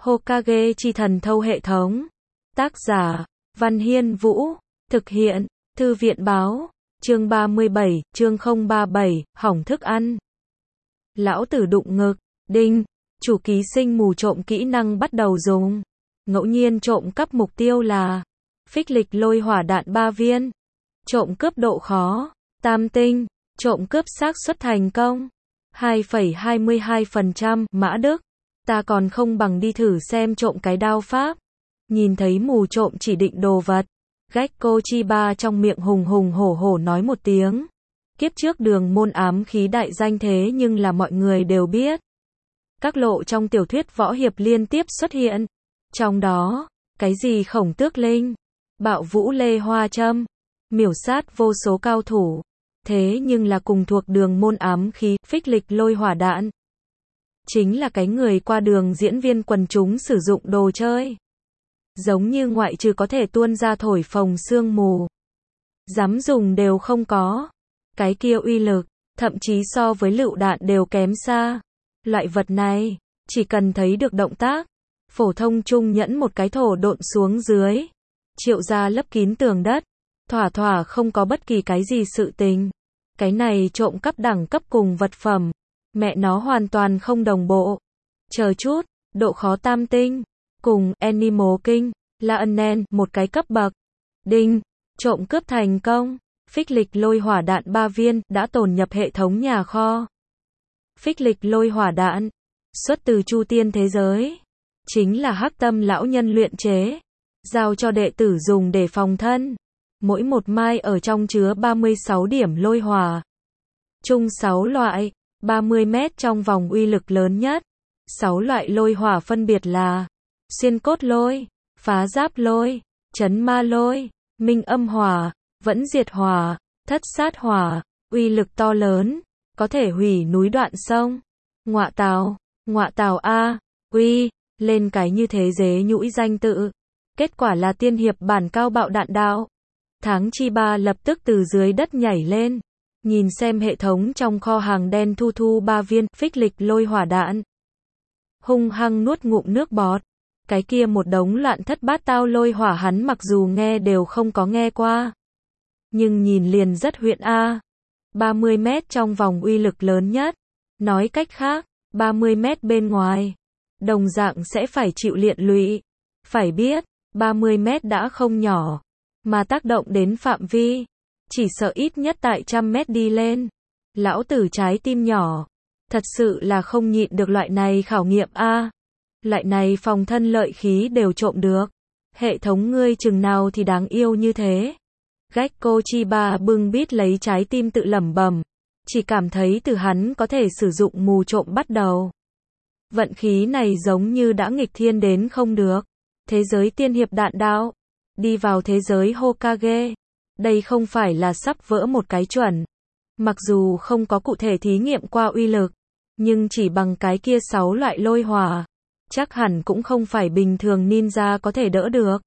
Hokage chi thần thâu hệ thống. Tác giả, Văn Hiên Vũ. Thực hiện, Thư viện báo. Chương 37, chương 037, hỏng thức ăn. Lão tử đụng ngực. Đinh. Chủ ký sinh mù trộm kỹ năng bắt đầu dùng. Ngẫu nhiên trộm cắp mục tiêu là phích lịch lôi hỏa đạn 3 viên. Trộm cướp độ khó tam tinh. Trộm cướp xác suất thành công 2,22%. Mã Đức, ta còn không bằng đi thử xem trộm cái đao pháp. Nhìn thấy mù trộm chỉ định đồ vật, Gekko Chiba trong miệng hùng hùng hổ hổ nói một tiếng. Kiếp trước Đường Môn ám khí đại danh thế nhưng là mọi người đều biết. Các lộ trong tiểu thuyết võ hiệp liên tiếp xuất hiện. Trong đó, cái gì Khổng Tước Linh, Bạo Vũ Lê Hoa Châm, miểu sát vô số cao thủ. Thế nhưng là cùng thuộc Đường Môn ám khí, phích lịch lôi hỏa đạn. Chính là cái người qua đường diễn viên quần chúng sử dụng đồ chơi. Giống như ngoại trừ có thể tuôn ra thổi phồng sương mù, dám dùng đều không có. Cái kia uy lực, thậm chí so với lựu đạn đều kém xa. Loại vật này, chỉ cần thấy được động tác, phổ thông trung nhẫn một cái thổ độn xuống dưới, triệu ra lấp kín tường đất, thỏa thỏa không có bất kỳ cái gì sự tình. Cái này trộm cắp đẳng cấp cùng vật phẩm, mẹ nó hoàn toàn không đồng bộ. Chờ chút, độ khó tam tinh, cùng Animal King, là Nen một cái cấp bậc. Đinh, trộm cướp thành công. Phích lịch lôi hỏa đạn 3 viên, đã tồn nhập hệ thống nhà kho. Phích lịch lôi hỏa đạn, xuất từ Chu Tiên thế giới. Chính là Hắc Tâm lão nhân luyện chế. Giao cho đệ tử dùng để phòng thân. Mỗi một mai ở trong chứa 36 điểm lôi hỏa. Chung 6 loại, 30 mét trong vòng uy lực lớn nhất. 6 loại lôi hỏa phân biệt là xuyên cốt lôi, phá giáp lôi, chấn ma lôi, minh âm hỏa, vẫn diệt hỏa, thất sát hỏa, uy lực to lớn, có thể hủy núi đoạn sông. Ngọa tào a, uy, lên cái như thế dế nhũi danh tự. Kết quả là tiên hiệp bản cao bạo đạn đạo. Tháng Chi Ba lập tức từ dưới đất nhảy lên, nhìn xem hệ thống trong kho hàng đen thu thu 3 viên phích lịch lôi hỏa đạn. Hung hăng nuốt ngụm nước bọt. Cái kia một đống loạn thất bát tao lôi hỏa hắn mặc dù nghe đều không có nghe qua, nhưng nhìn liền rất huyện a. 30 mét trong vòng uy lực lớn nhất. Nói cách khác, 30 mét bên ngoài, đồng dạng sẽ phải chịu liệt lụy. Phải biết, 30 mét đã không nhỏ, mà tác động đến phạm vi, chỉ sợ ít nhất tại 100 mét đi lên. Lão tử trái tim nhỏ, thật sự là không nhịn được loại này khảo nghiệm a. Loại này phòng thân lợi khí đều trộm được. Hệ thống ngươi chừng nào thì đáng yêu như thế. Gekko Chiba bưng bít lấy trái tim tự lẩm bẩm. Chỉ cảm thấy từ hắn có thể sử dụng mù trộm bắt đầu, vận khí này giống như đã nghịch thiên đến không được. Thế giới tiên hiệp đạn đạo, đi vào thế giới Hokage. Đây không phải là sắp vỡ một cái chuẩn. Mặc dù không có cụ thể thí nghiệm qua uy lực, nhưng chỉ bằng cái kia 6 loại lôi hỏa, chắc hẳn cũng không phải bình thường ninja có thể đỡ được.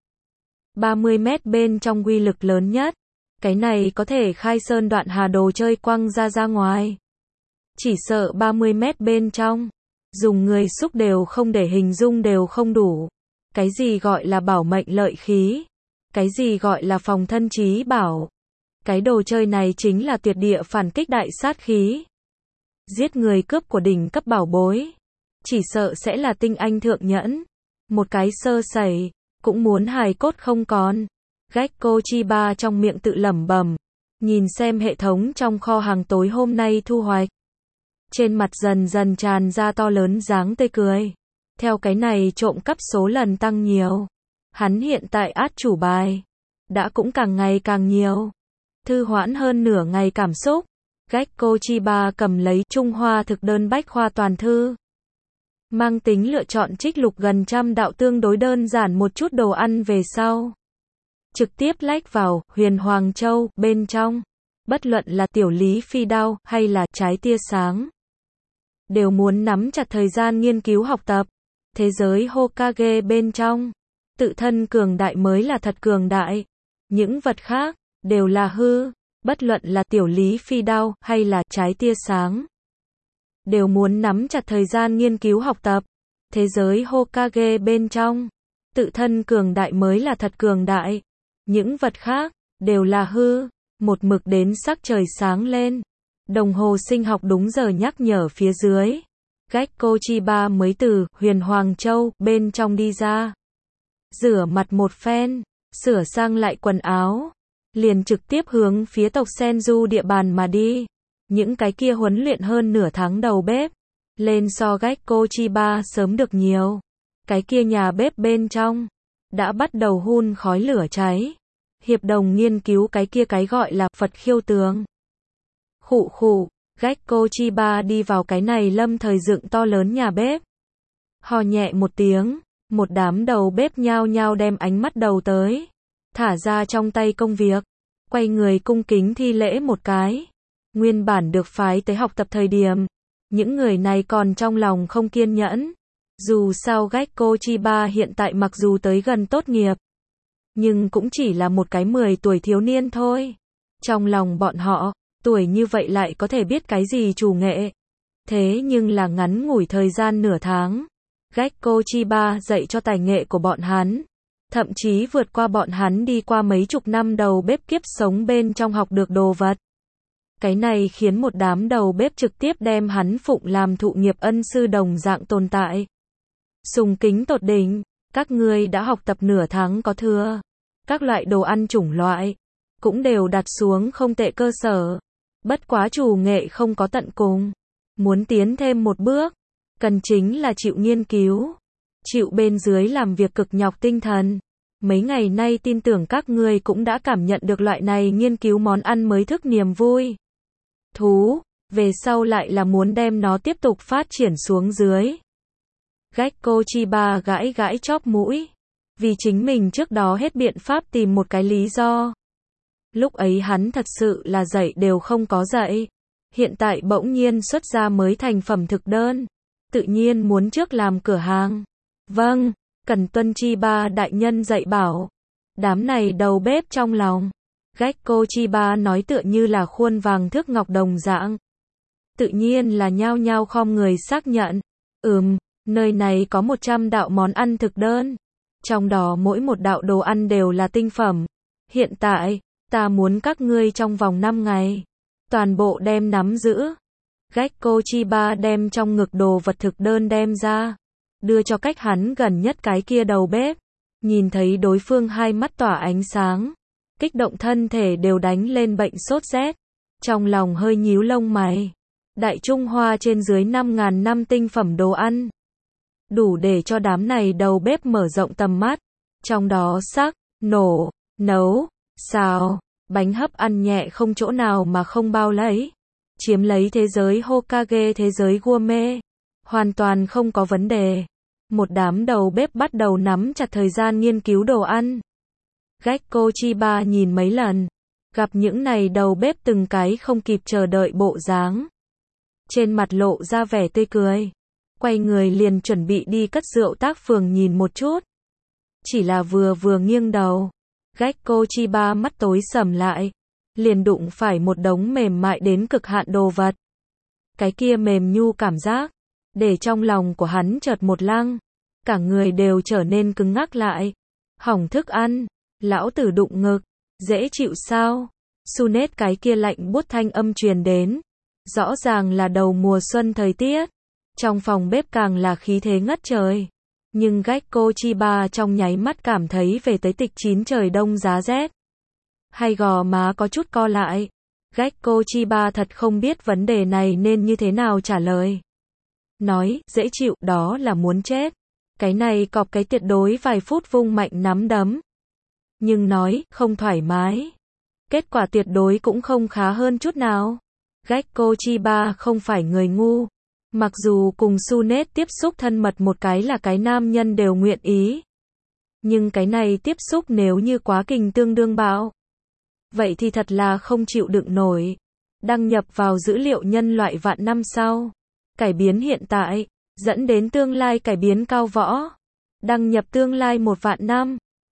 30 mét bên trong uy lực lớn nhất. Cái này có thể khai sơn đoạn hà đồ chơi quăng ra ngoài. Chỉ sợ 30 mét bên trong, dùng người xúc đều không để hình dung đều không đủ. Cái gì gọi là bảo mệnh lợi khí? Cái gì gọi là phòng thân chí bảo? Cái đồ chơi này chính là tuyệt địa phản kích đại sát khí. Giết người cướp của đỉnh cấp bảo bối. Chỉ sợ sẽ là tinh anh thượng nhẫn. Một cái sơ sẩy, cũng muốn hài cốt không còn. Gekko Chiba trong miệng tự lẩm bẩm, nhìn xem hệ thống trong kho hàng tối hôm nay thu hoạch. Trên mặt dần dần tràn ra to lớn dáng tươi cười. Theo cái này trộm cắp số lần tăng nhiều, hắn hiện tại át chủ bài đã cũng càng ngày càng nhiều. Thư hoãn hơn nửa ngày cảm xúc, Gekko Chiba cầm lấy Trung Hoa thực đơn bách khoa toàn thư. Mang tính lựa chọn trích lục gần 100 đạo tương đối đơn giản một chút đồ ăn về sau. Trực tiếp lách vào Huyền Hoàng Châu bên trong. Bất luận là tiểu lý phi đao hay là trái tia sáng, đều muốn nắm chặt thời gian nghiên cứu học tập. Thế giới Hokage bên trong, tự thân cường đại mới là thật cường đại. Những vật khác, đều là hư. Bất luận là tiểu lý phi đao hay là trái tia sáng, đều muốn nắm chặt thời gian nghiên cứu học tập. thế giới Hokage bên trong, tự thân cường đại mới là thật cường đại. Những vật khác, đều là hư, một mực đến sắc trời sáng lên. Đồng hồ sinh học đúng giờ nhắc nhở phía dưới. Gekko Chiba mới từ Huyền Hoàng Châu bên trong đi ra. Rửa mặt một phen, sửa sang lại quần áo, liền trực tiếp hướng phía tộc Senju địa bàn mà đi. Những cái kia huấn luyện hơn nửa tháng đầu bếp, lên so Gekko Chiba sớm được nhiều. Cái kia nhà bếp bên trong, đã bắt đầu hun khói lửa cháy. Hiệp đồng nghiên cứu cái kia cái gọi là Phật khiêu tướng. Khụ khụ, Gekko Chiba đi vào cái này lâm thời dựng to lớn nhà bếp. Hò nhẹ một tiếng, một đám đầu bếp nhao nhao đem ánh mắt đầu tới. Thả ra trong tay công việc, quay người cung kính thi lễ một cái. Nguyên bản được phái tới học tập thời điểm, những người này còn trong lòng không kiên nhẫn. Dù sao Gekko Chiba hiện tại mặc dù tới gần tốt nghiệp, nhưng cũng chỉ là một cái 10 tuổi thiếu niên thôi. Trong lòng bọn họ, tuổi như vậy lại có thể biết cái gì chủ nghệ. Thế nhưng là ngắn ngủi thời gian nửa tháng, Gekko Chiba dạy cho tài nghệ của bọn hắn, thậm chí vượt qua bọn hắn đi qua mấy chục năm đầu bếp kiếp sống bên trong học được đồ vật. Cái này khiến một đám đầu bếp trực tiếp đem hắn phụng làm thụ nghiệp ân sư đồng dạng tồn tại. Sùng kính tột đỉnh, các ngươi đã học tập nửa tháng có thừa. Các loại đồ ăn chủng loại, cũng đều đặt xuống không tệ cơ sở. Bất quá chủ nghệ không có tận cùng. Muốn tiến thêm một bước, cần chính là chịu nghiên cứu. Chịu bên dưới làm việc cực nhọc tinh thần. Mấy ngày nay tin tưởng các ngươi cũng đã cảm nhận được loại này nghiên cứu món ăn mới thức niềm vui. Thú, về sau lại là muốn đem nó tiếp tục phát triển xuống dưới. Gekko Chiba gãi gãi chóp mũi. Vì chính mình trước đó hết biện pháp tìm một cái lý do. Lúc ấy hắn thật sự là dạy đều không có dạy. Hiện tại bỗng nhiên xuất ra mới thành phẩm thực đơn. Tự nhiên muốn trước làm cửa hàng. Vâng, cần tuân Chiba đại nhân dạy bảo. Đám này đầu bếp trong lòng. Gekko Chiba nói tựa như là khuôn vàng thước ngọc đồng dạng. Tự nhiên là nhao nhao khom người xác nhận. Nơi này có 100 đạo món ăn thực đơn. Trong đó mỗi một đạo đồ ăn đều là tinh phẩm. Hiện tại, ta muốn các ngươi trong vòng 5 ngày, toàn bộ đem nắm giữ. Gekko Chiba đem trong ngực đồ vật thực đơn đem ra, đưa cho cách hắn gần nhất cái kia đầu bếp. Nhìn thấy đối phương hai mắt tỏa ánh sáng, kích động thân thể đều đánh lên bệnh sốt rét. Trong lòng hơi nhíu lông mày. Đại Trung Hoa trên dưới 5.000 năm tinh phẩm đồ ăn. Đủ để cho đám này đầu bếp mở rộng tầm mắt. Trong đó sắc, nổ, nấu, xào, bánh hấp ăn nhẹ không chỗ nào mà không bao lấy. Chiếm lấy thế giới Hokage, thế giới gourmet. Hoàn toàn không có vấn đề. Một đám đầu bếp bắt đầu nắm chặt thời gian nghiên cứu đồ ăn. Gekko Chiba nhìn mấy lần, gặp những này đầu bếp từng cái không kịp chờ đợi bộ dáng. Trên mặt lộ ra vẻ tươi cười. Quay người liền chuẩn bị đi cất rượu tác phường nhìn một chút. Chỉ là vừa nghiêng đầu, Gekko Chiba mắt tối sầm lại, liền đụng phải một đống mềm mại đến cực hạn đồ vật. Cái kia mềm nhu cảm giác, để trong lòng của hắn chợt một lăng, cả người đều trở nên cứng ngắc lại. Hỏng thức ăn, lão tử đụng ngực, dễ chịu sao? Sunet cái kia lạnh buốt thanh âm truyền đến. Rõ ràng là đầu mùa xuân thời tiết. Trong phòng bếp càng là khí thế ngất trời. Nhưng Gekko Chiba trong nháy mắt cảm thấy về tới tịch chín trời đông giá rét. Hay gò má có chút co lại. Gekko Chiba thật không biết vấn đề này nên như thế nào trả lời. Nói, dễ chịu, đó là muốn chết. Cái này cọp cái tuyệt đối vài phút vung mạnh nắm đấm. Nhưng nói, không thoải mái. Kết quả tuyệt đối cũng không khá hơn chút nào. Gekko Chiba không phải người ngu. Mặc dù cùng Sunet tiếp xúc thân mật một cái là cái nam nhân đều nguyện ý. Nhưng cái này tiếp xúc nếu như quá kình tương đương bạo. Vậy thì thật là không chịu đựng nổi. Đăng nhập vào dữ liệu nhân loại vạn năm sau. Cải biến hiện tại, dẫn đến tương lai cải biến cao võ. Đăng nhập tương lai 1 vạn năm.